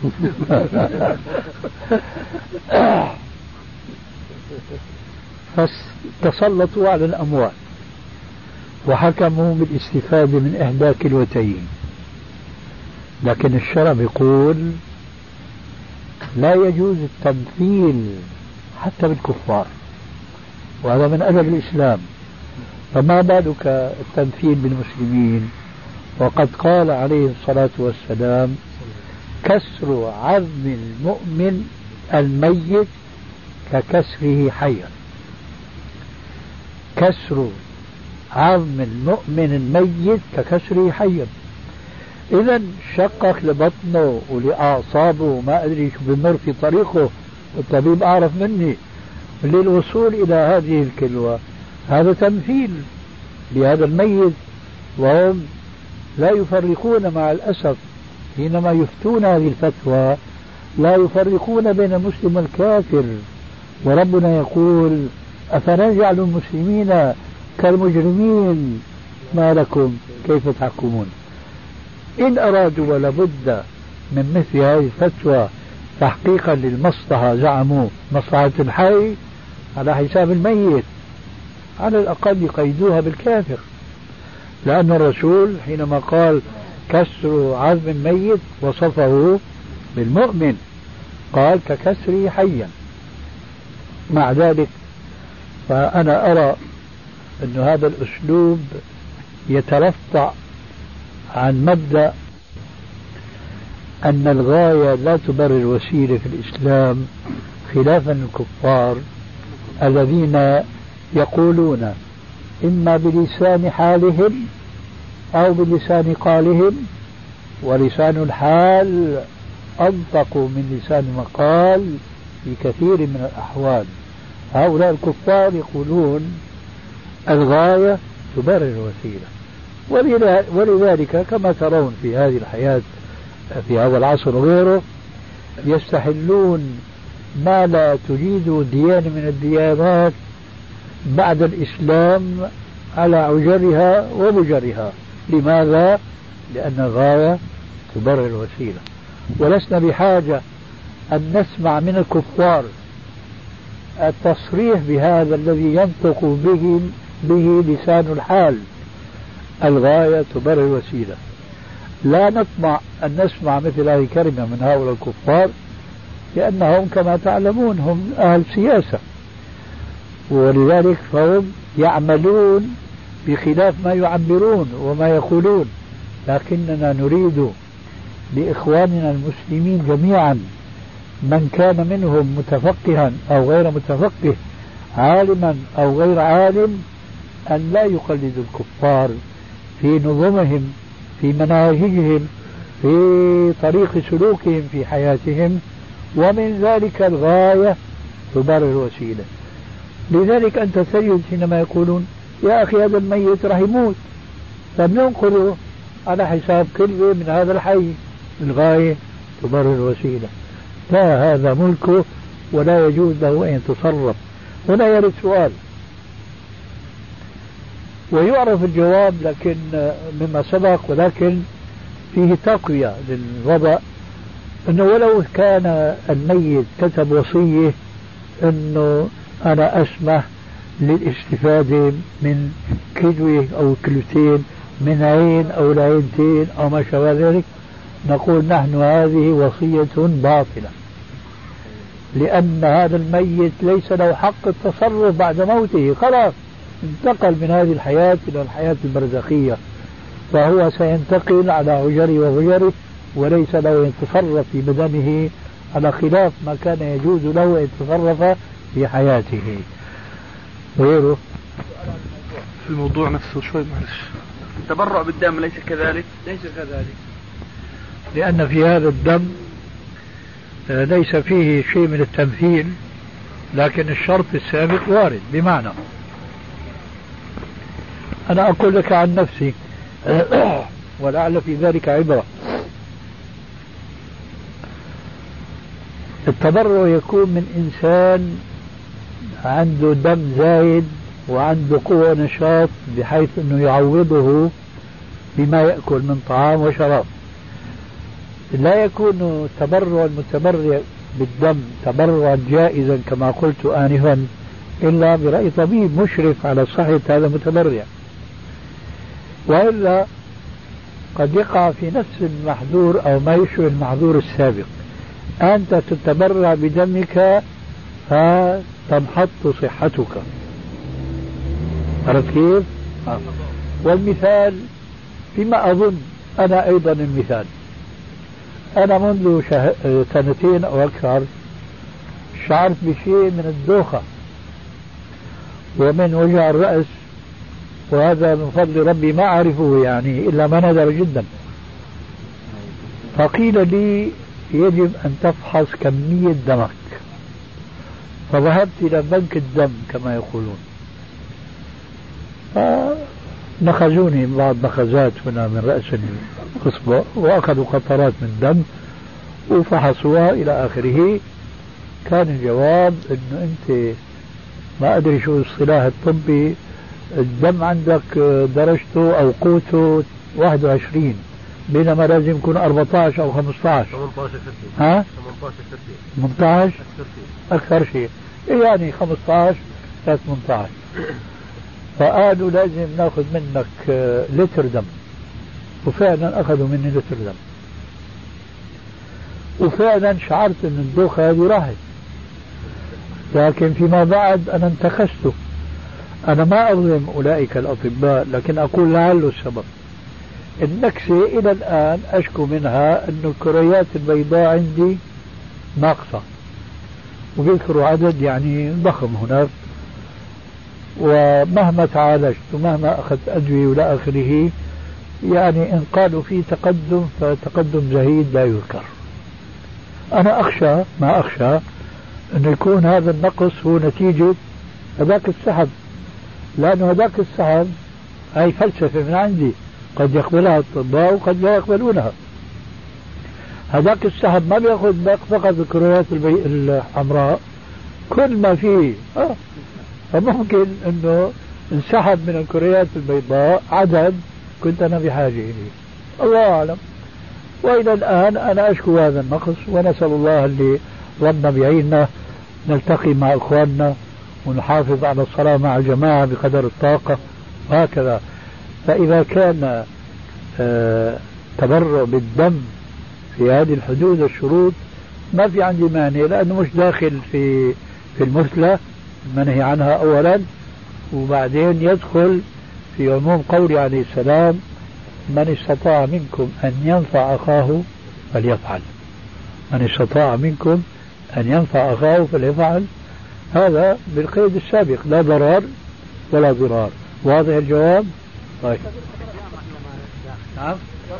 فتسلطوا على الأموال وحكموا بالاستفادة من إحدى كلوتين. لكن الشرع يقول لا يجوز التمثيل حتى بالكفار، وهذا من أدب الإسلام، فما بالك التمثيل بالمسلمين؟ وقد قال عليه الصلاة والسلام كسر عظم المؤمن الميت ككسره حيا. كسر عظم المؤمن الميت ككسره حيا. إذا شقق لبطنه ولأعصابه وما أدري شو بمر في طريقه، الطبيب أعرف مني، للوصول إلى هذه الكلوة هذا تمثيل لهذا الميت. وهم لا يفرقون مع الأسف حينما يفتون هذه الفتوى، لا يفرقون بين المسلم والكافر. وربنا يقول أفنجعل المسلمين كالمجرمين ما لكم كيف تحكمون. إن أرادوا ولابد من مثل هذه الفتوى تحقيقا للمصلحة، زعموا مصلحة الحي على حساب الميت، على الأقل يقيدوها بالكافر، لأن الرسول حينما قال كسر عظم الميت وصفه بالمؤمن، قال ككسره حيا. مع ذلك فأنا أرى أن هذا الأسلوب يترفع عن مبدأ أن الغاية لا تبرر الوسيلة في الإسلام، خلافا للكفار الذين يقولون إما بلسان حالهم أو بلسان قالهم، ولسان الحال أنطق من لسان المقال في كثير من الأحوال. هؤلاء الكفار يقولون الغاية تبرر الوسيلة، ولذلك كما ترون في هذه الحياة في هذا العصر وغيره يستحلون ما لا تجيد ديانة من الديانات بعد الإسلام على عجرها ومجرها. لماذا؟ لأن الغاية تبرر الوسيلة. ولسنا بحاجة أن نسمع من الكفار التصريح بهذا الذي ينطق به لسان الحال، الغاية تبرر الوسيلة. لا نطمع أن نسمع مثل هذه الكلمة من هؤلاء الكفار، لأنهم كما تعلمون هم أهل سياسة، ولذلك فهم يعملون بخلاف ما يعبرون وما يقولون. لكننا نريد لإخواننا المسلمين جميعا من كان منهم متفقها أو غير متفقه، عالما أو غير عالم، أن لا يقلدوا الكفار في نظمهم، في مناهجهم، في طريق سلوكهم في حياتهم، ومن ذلك الغاية تبرر الوسيلة. لذلك أنت تجد حينما يقولون يا أخي هذا الميت راح يموت فبننقذه على حساب كلمة من هذا الحي، الغاية تبرر الوسيلة. لا، هذا ملكه ولا يجوز له أن يتصرف. هنا يرد سؤال ويعرف الجواب لكن مما سبق، ولكن فيه تقوية للوضع، أنه ولو كان الميت كتب وصية أنه أنا أسمح للاستفادة من كلوة أو كلوتين من عين أو العينتين أو ما شابه ذلك، نقول نحن هذه وصية باطلة، لأن هذا الميت ليس له حق التصرف بعد موته، خلاص انتقل من هذه الحياة إلى الحياة البرزخية، فهو سينتقل على عجره وغجره، وليس له أن يتصرف في بدنه على خلاف ما كان يجوز له أن يتصرف في حياته. غيره في الموضوع نفسه شوي معلش، التبرع بالدم ليس كذلك؟ ليس كذلك، لأن في هذا الدم ليس فيه شيء من التمثيل، لكن الشرط السابق وارد. بمعنى أنا أقول لك عن نفسي ولعل في ذلك عبرة. التبرع يكون من إنسان عنده دم زايد وعنده قوة نشاط بحيث أنه يعوضه بما يأكل من طعام وشراب. لا يكون تبرع المتبرع بالدم تبرعا جائزا كما قلت آنفا إلا برأي طبيب مشرف على صحة هذا المتبرع، وإلا قد يقع في نفس المحظور أو ما يشبه المحظور السابق. أنت تتبرع بدمك فتنحط صحتك. عرفت كيف؟ والمثال فيما أظن أنا أيضا المثال، أنا منذ سنتين أو أكثر شعرت بشيء من الدوخة ومن وجع الرأس، وهذا من فضل ربي ما أعرفه يعني إلا ما نادر جدا. فقيل لي يجب أن تفحص كمية دمك، فذهبت إلى بنك الدم كما يقولون، نخزوني بعض نخزات هنا من رأس الإصبع وأخذوا قطرات من دم وفحصوها إلى آخره. كان الجواب إنه أنت ما أدري شو الصلاح الطبي، الدم عندك درجته أو قوته 21 بينما لازم يكون 14 أو 15. 18 أكثر شيء يعني 15 ل 18. فقالوا لازم ناخذ منك لتر دم، وفعلا أخذوا مني لتر دم، وفعلا شعرت أن الدوخة هذه راحت. لكن فيما بعد أنا انتخست. أنا ما أظلم أولئك الأطباء، لكن أقول لعله السبب. النكسة إلى الآن أشكو منها أن الكريات البيضاء عندي ناقصة، وبيذكروا عدد يعني ضخم هناك، ومهما تعالجت ومهما أخذت أدوية ولا آخره يعني إن قالوا فيه تقدم فتقدم زهيد لا يذكر. أنا أخشى ما أخشى أن يكون هذا النقص هو نتيجة هذاك السحب، لأنه هذاك السحب هي فلسفة من عندي قد يقبلها الأطباء وقد لا يقبلونها. هذاك السحب ما بيأخذ فقط الكريات الحمراء، كل ما فيه فممكن أنه انسحب من الكريات البيضاء عدد كنت أنا بحاجة إليه، الله أعلم. وإلى الآن أنا أشكو هذا النقص، ونسأل الله اللي ربنا بيعيننا نلتقي مع إخواننا ونحافظ على الصلاة مع الجماعة بقدر الطاقة وهكذا. فإذا كان تبرع بالدم في هذه الحدود الشروط ما في عندي مانع، لأنه مش داخل في المثلى المنهي عنها أولا، وبعدين يدخل في عموم قوله عليه السلام من استطاع منكم أن ينفع أخاه فليفعل. من استطاع منكم أن ينفع أخاه فليفعل، هذا بالقيد السابق، لا ضرر ولا ضرار. واضح الجواب؟ طيب. نعم.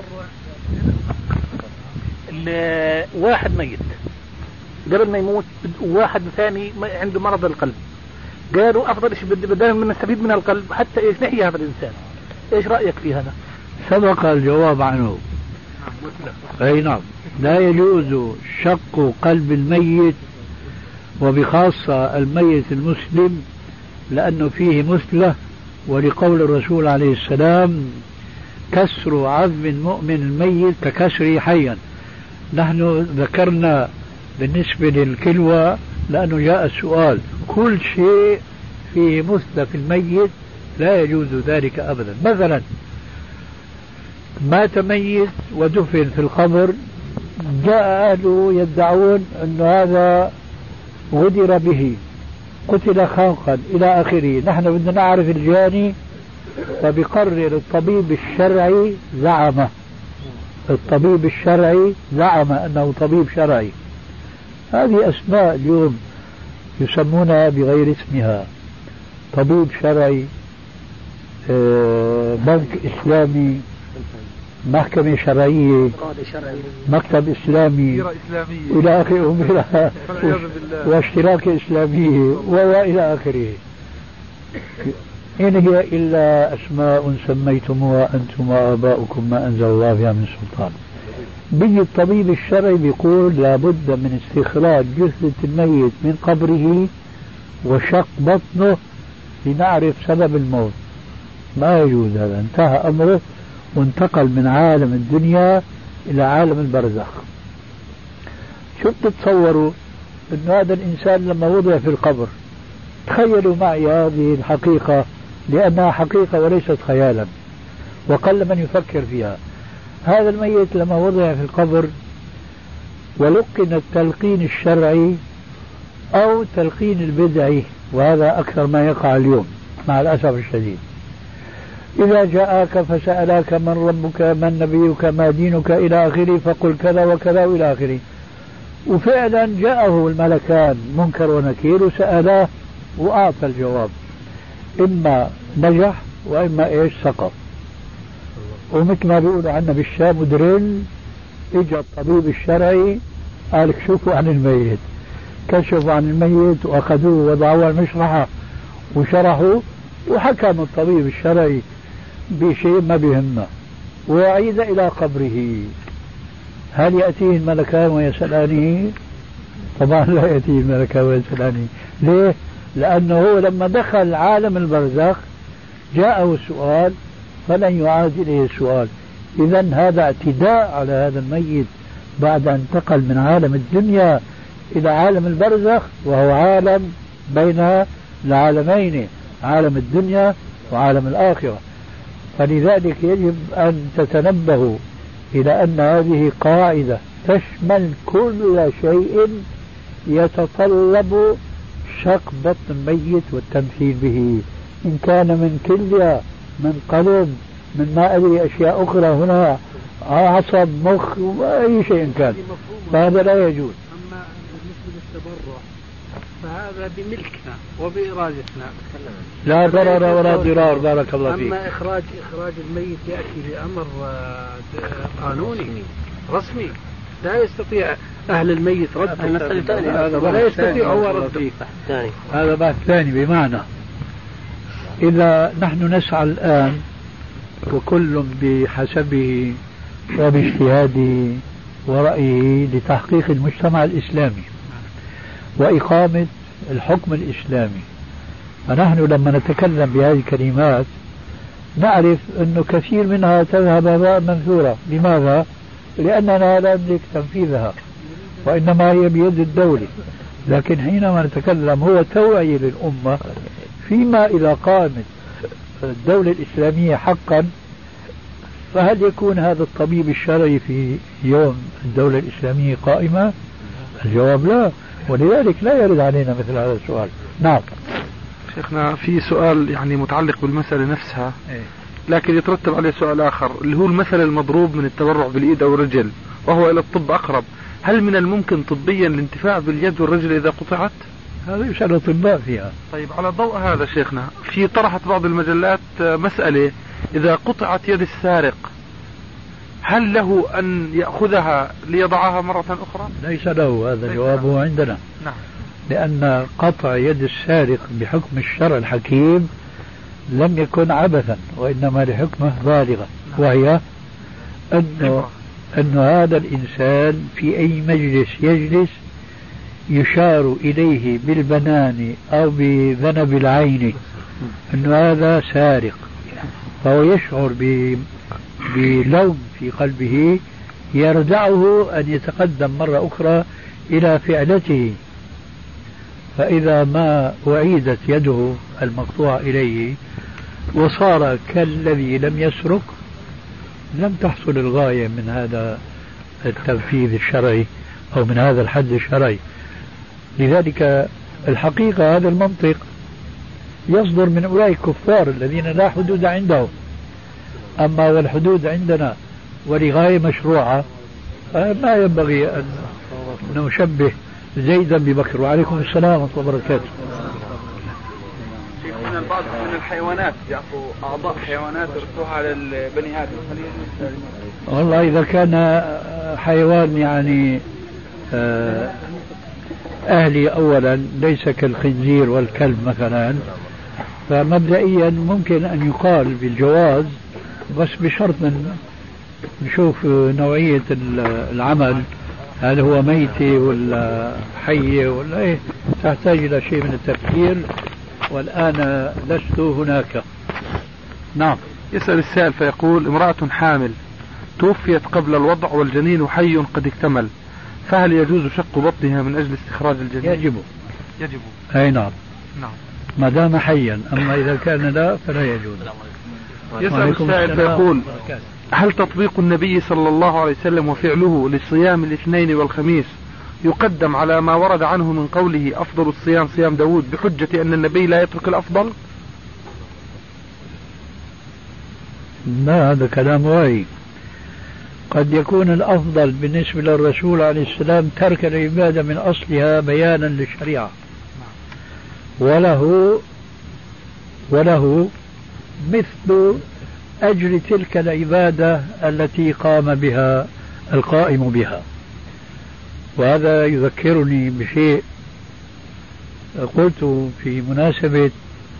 واحد ميت قبل ما يموت وواحد ثاني عنده مرض القلب، قالوا أفضل شيء بدنا نستفيد من القلب حتى إيش نحيي هذا الإنسان. إيش رأيك في هذا؟ سبق الجواب عنه. أي نعم، لا يجوز شق قلب الميت وبخاصة الميت المسلم لأنه فيه مثلة، ولقول الرسول عليه السلام كسر عظم المؤمن الميت ككسره حيا. نحن ذكرنا بالنسبة للكلوة لأنه جاء السؤال، كل شيء فيه مثلة في الميت لا يجوز ذلك أبدا. مثلا مات ميت ودفن في القبر، جاء أهله يدعون أن هذا غدر به، قتل خنقا إلى آخره. نحن بدنا نعرف الجاني، فبقرر الطبيب الشرعي زعم أنه طبيب شرعي. هذه أسماء اليوم يسمونها بغير اسمها، طبيب شرعي، بنك إسلامي، محكمة شرعية، مكتب إسلامي إلى آخره، واشتراك إسلامية وإلى آخره. إن هي إلا أسماء سميتموها أنتم وآباؤكم ما أنزل الله بها من سلطان. بيجي الطبيب الشرعي بيقول لابد من استخراج جثة الميت من قبره وشق بطنه لنعرف سبب الموت. ما يجوز هذا، انتهى أمره وانتقل من عالم الدنيا إلى عالم البرزخ. شو بتتصوروا أن هذا الإنسان لما وضع في القبر، تخيلوا معي هذه الحقيقة لأنها حقيقة وليست خيالا وقل من يفكر فيها. هذا الميت لما وضع في القبر ولقن التلقين الشرعي أو تلقين البدعي، وهذا أكثر ما يقع اليوم مع الأسف الشديد. إذا جاءك فسألك من ربك من نبيك ما دينك إلى آخره فقل كذا وكذا إلى آخره. وفعلا جاءه الملكان منكر ونكير وسألاه وأعطى الجواب، إما نجح وإما سقط. ومثل ما بيقولوا عنا بالشام دريل، اجى الطبيب الشرعي قال اكشفوا عن الميت، كشفوا عن الميت وأخذوه ووضعوه المشرحة وشرحوا، وحكم الطبيب الشرعي بشيء ما بيهمه ويعيد إلى قبره. هل يأتيه الملكان ويسألانه؟ طبعا لا يأتيه الملكان ويسألانه. ليه؟ لأنه هو لما دخل عالم البرزخ جاءه السؤال فلن يعاد إليه السؤال. إذا هذا اعتداء على هذا الميت بعد أن انتقل من عالم الدنيا إلى عالم البرزخ، وهو عالم بين العالمين، عالم الدنيا وعالم الآخرة. فلذلك يجب أن تتنبهوا إلى أن هذه قاعدة تشمل كل شيء يتطلب شق بطن الميت والتمثيل به، إن كان من كلية من قلب من ما أدري أشياء أخرى هنا عصب مخ أي شيء كان، فهذا لا يجوز. أما بالنسبة للتبرع فهذا بملكنا وبإرادتنا، لا ضرر ولا ضرار. بارك الله فيك. أما إخراج الميت يأتي بأمر قانوني رسمي، لا يستطيع أهل الميت رده، ولا يستطيع هو رده. هذا بحث ثاني. بمعنى إذا نحن نسعى الآن وكل بحسبه وباجتهاده ورأيه لتحقيق المجتمع الإسلامي وإقامة الحكم الإسلامي، فنحن لما نتكلم بهذه الكلمات نعرف أنه كثير منها تذهب هباء منثورا. لماذا؟ لأننا لا نملك تنفيذها وإنما هي بيد الدولة. لكن حينما نتكلم هو توعية للأمة، فيما إذا قامت الدولة الإسلامية حقا فهل يكون هذا الطبيب الشرعي في يوم الدولة الإسلامية قائمة؟ الجواب لا، ولذلك لا يرد علينا مثل هذا السؤال. نعم شيخنا، في سؤال يعني متعلق بالمسألة نفسها، لكن يترتب عليه سؤال آخر اللي هو المثل المضروب من التبرع بالإيد أو الرجل وهو إلى الطب أقرب. هل من الممكن طبيا الانتفاع باليد والرجل إذا قطعت؟ هذا يسأل أطباء فيها. طيب على ضوء هذا شيخنا، في طرحت بعض المجلات مسألة إذا قطعت يد السارق هل له أن يأخذها ليضعها مرة أخرى؟ ليس له، هذا جوابه عندنا. نعم. لأن قطع يد السارق بحكم الشرع الحكيم لم يكن عبثا وإنما لحكمه بالغة، وهي أن هذا الإنسان في أي مجلس يجلس يشار إليه بالبنان أو بذنب العين أن هذا سارق، فهو يشعر بلوم في قلبه يردعه أن يتقدم مرة أخرى إلى فعلته. فإذا ما أعيدت يده المقطوعة إليه وصار كالذي لم يسرق لم تحصل الغاية من هذا التنفيذ الشرعي أو من هذا الحد الشرعي. لذلك الحقيقة هذا المنطق يصدر من أولئك الكفار الذين لا حدود عندهم، أما والحدود عندنا ولغاية مشروعة ما ينبغي أن نشبه زيدا ببكر. وعليكم السلام ورحمة الله وبركاته. بعض من الحيوانات يعطوا أعضاء حيوانات يرسوها على البني آدم. والله إذا كان حيوان يعني أهلي أولا ليس كالخنزير والكلب مثلا، فمبدئيا ممكن أن يقال بالجواز، بس بشرط من نشوف نوعية العمل، هل هو ميتة ولا حية ولا إيه، تحتاج إلى شيء من التفكير، والآن لست هناك. نعم. يسأل السائل فيقول: امرأة حامل توفيت قبل الوضع والجنين حي قد اكتمل، فهل يجوز شق بطنها من أجل استخراج الجنين؟ يجب. أي نعم. نعم. ما دام حيا، أما إذا كان لا فلا يجوز. يسأل السائل فيقول: هل تطبيق النبي صلى الله عليه وسلم وفعله لصيام الاثنين والخميس يقدم على ما ورد عنه من قوله أفضل الصيام صيام داود بحجة أن النبي لا يترك الأفضل؟ لا، هذا كلام واهي. قد يكون الأفضل بالنسبة للرسول عليه السلام ترك العبادة من أصلها بيانا للشريعة، وله مثل أجر تلك العبادة التي قام بها القائم بها. وهذا يذكرني بشيء قلت في مناسبة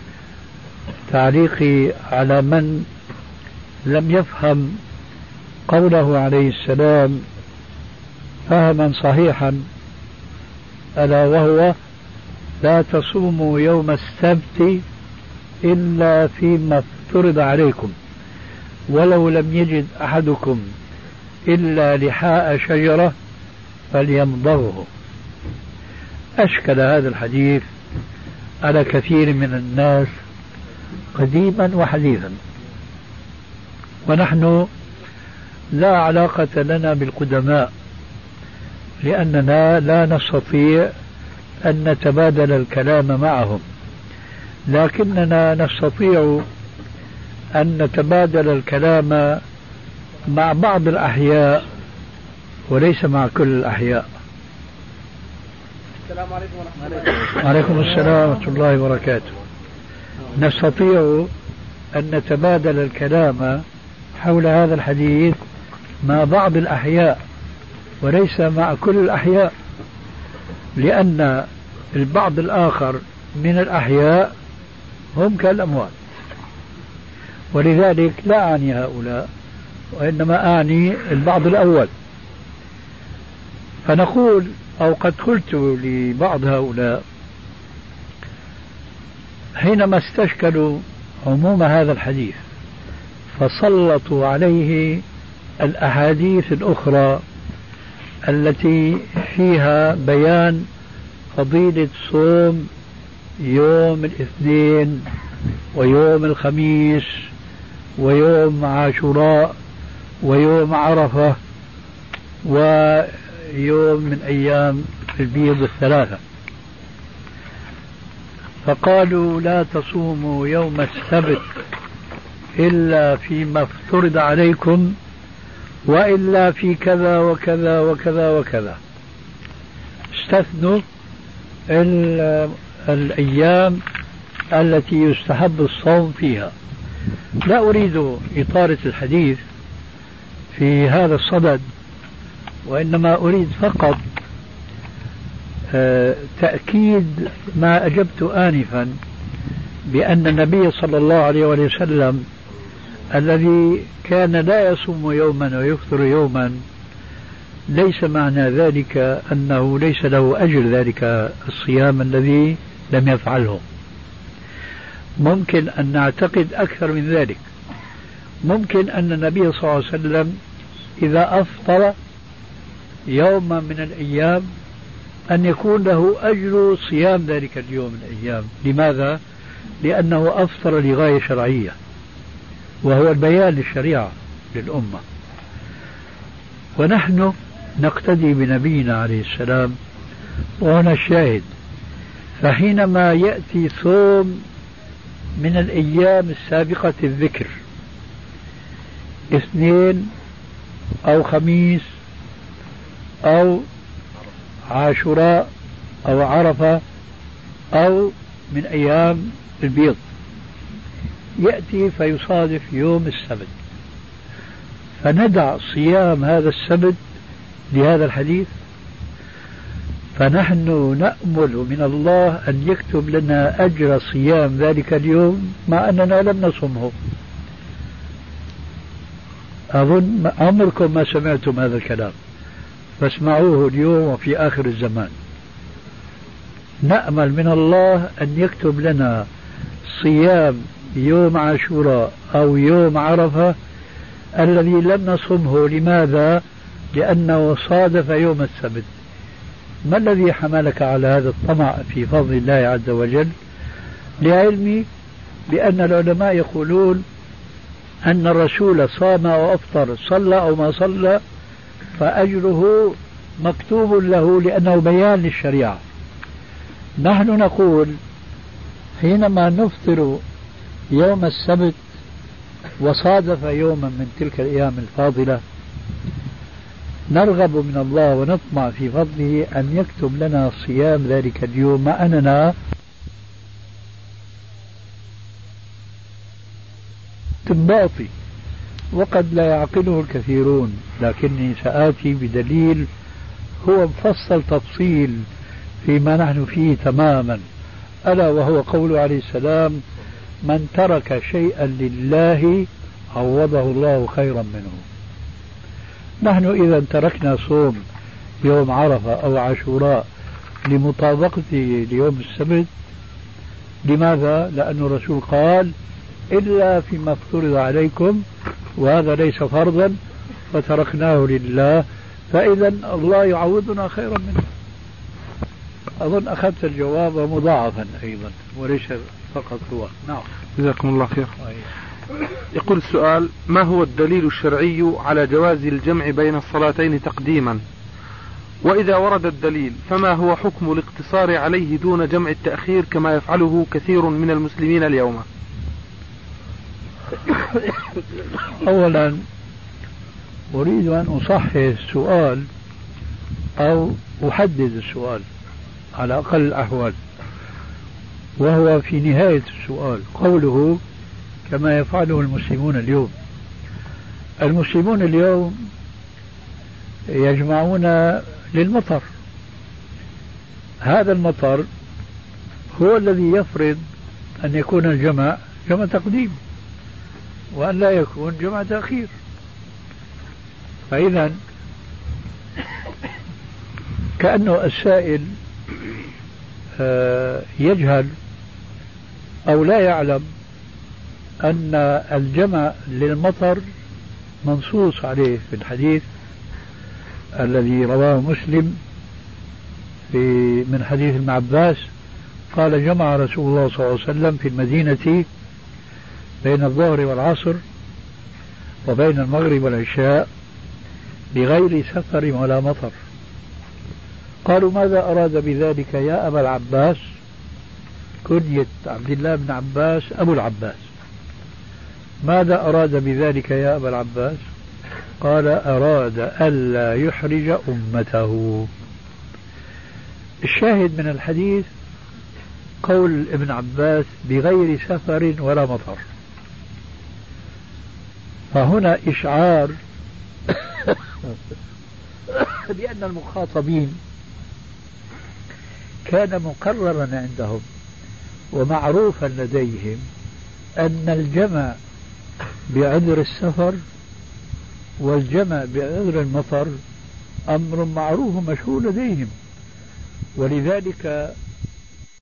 تعليقي على من لم يفهم قوله عليه السلام فهما صحيحا، ألا وهو: لا تصوموا يوم السبت إلا فيما افترض عليكم، ولو لم يجد أحدكم إلا لحاء شجرة فليمضغه. أشكل هذا الحديث على كثير من الناس قديما وحديثا، ونحن لا علاقة لنا بالقدماء، لأننا لا نستطيع أن نتبادل الكلام معهم، لكننا نستطيع أن نتبادل الكلام مع بعض الأحياء وليس مع كل الأحياء. السلام عليكم ورحمة الله. وعليكم السلام ورحمة الله وبركاته. نستطيع أن نتبادل الكلام حول هذا الحديث مع بعض الأحياء وليس مع كل الأحياء، لأن البعض الآخر من الأحياء هم كالأموات، ولذلك لا أعني هؤلاء، وإنما أعني البعض الأول. فنقول أو قد قلت لبعض هؤلاء حينما استشكلوا عموم هذا الحديث فسلطوا عليه الأحاديث الأخرى التي فيها بيان فضيلة صوم يوم الاثنين ويوم الخميس ويوم عاشوراء ويوم عرفة ويوم من أيام البيض الثلاثة، فقالوا لا تصوموا يوم السبت إلا فيما افترض عليكم وإلا في كذا وكذا وكذا وكذا، استثنوا الأيام التي يستحب الصوم فيها. لا أريد إطالة الحديث في هذا الصدد، وإنما أريد فقط تأكيد ما أجبت آنفا بأن النبي صلى الله عليه وسلم الذي كان لا يصوم يوما ويفطر يوما ليس معنى ذلك أنه ليس له أجر ذلك الصيام الذي لم يفعله. ممكن أن نعتقد أكثر من ذلك، ممكن أن النبي صلى الله عليه وسلم إذا أفطر يوما من الأيام أن يكون له أجر صيام ذلك اليوم من الأيام. لماذا؟ لأنه أفطر لغاية شرعية، وهو البيان للشريعة للأمة، ونحن نقتدي بنبينا عليه السلام، وهنا الشاهد. فحينما يأتي صوم من الأيام السابقة الذكر، اثنين أو خميس أو عاشوراء أو عرفة أو من أيام البيض، يأتي فيصادف يوم السبت، فندع صيام هذا السبت لهذا الحديث. فنحن نأمل من الله أن يكتب لنا أجر صيام ذلك اليوم مع أننا لم نصمه. أظن عمركم ما سمعتم هذا الكلام، فاسمعوه اليوم وفي آخر الزمان. نأمل من الله أن يكتب لنا صيام يوم عاشوراء أو يوم عرفة الذي لم نصمه. لماذا؟ لأنه صادف يوم السبت. ما الذي حملك على هذا الطمع في فضل الله عز وجل؟ لعلمي بأن العلماء يقولون أن الرسول صام أو أفطر، صلى أو ما صلى، فأجره مكتوب له لأنه بيان للشريعة. نحن نقول حينما نفطر يوم السبت وصادف يوما من تلك الأيام الفاضلة نرغب من الله ونطمع في فضله أن يكتب لنا صيام ذلك اليوم، مع أننا تنباطي وقد لا يعقله الكثيرون، لكني سآتي بدليل هو مفصل تفصيل فيما نحن فيه تماما، ألا وهو قوله عليه السلام: من ترك شيئا لله عوضه الله خيرا منه. نحن إذا تركنا صوم يوم عرفة أو عاشوراء لمطابقته ليوم السبت، لماذا؟ لأن الرسول قال: إلا فيما افترض عليكم، وهذا ليس فرضا فتركناه لله، فإذا الله يعوضنا خيرا منه. أظن أخذت الجواب مضاعفا أيضا وليس فقط هو. نعم، جزاكم الله خير. يقول السؤال: ما هو الدليل الشرعي على جواز الجمع بين الصلاتين تقديما؟ وإذا ورد الدليل فما هو حكم الاقتصار عليه دون جمع التأخير كما يفعله كثير من المسلمين اليوم؟ أولا أريد أن أصحح السؤال أو أحدد السؤال على أقل الأحوال، وهو في نهاية السؤال قوله كما يفعله المسلمون اليوم. المسلمون اليوم يجمعون للمطر، هذا المطر هو الذي يفرض أن يكون الجمع جمع تقديم وأن لا يكون جمع تأخير. فإذا كأنه السائل يجهل أو لا يعلم أن الجمع للمطر منصوص عليه في الحديث الذي رواه مسلم من حديث ابن عباس قال: جمع رسول الله صلى الله عليه وسلم في المدينة بين الظهر والعصر وبين المغرب والعشاء بغير سفر ولا مطر. قالوا: ماذا أراد بذلك يا أبا العباس؟ كنية عبد الله بن عباس أبو العباس. ماذا أراد بذلك يا أبا العباس؟ قال: أراد ألا يحرج أمته. الشاهد من الحديث قول ابن عباس بغير سفر ولا مطر. فهنا إشعار بأن المخاطبين كان مقررا عندهم ومعروفا لديهم أن الجمع بعذر السفر والجمع بعذر المطر أمر معروف مشهور لديهم، ولذلك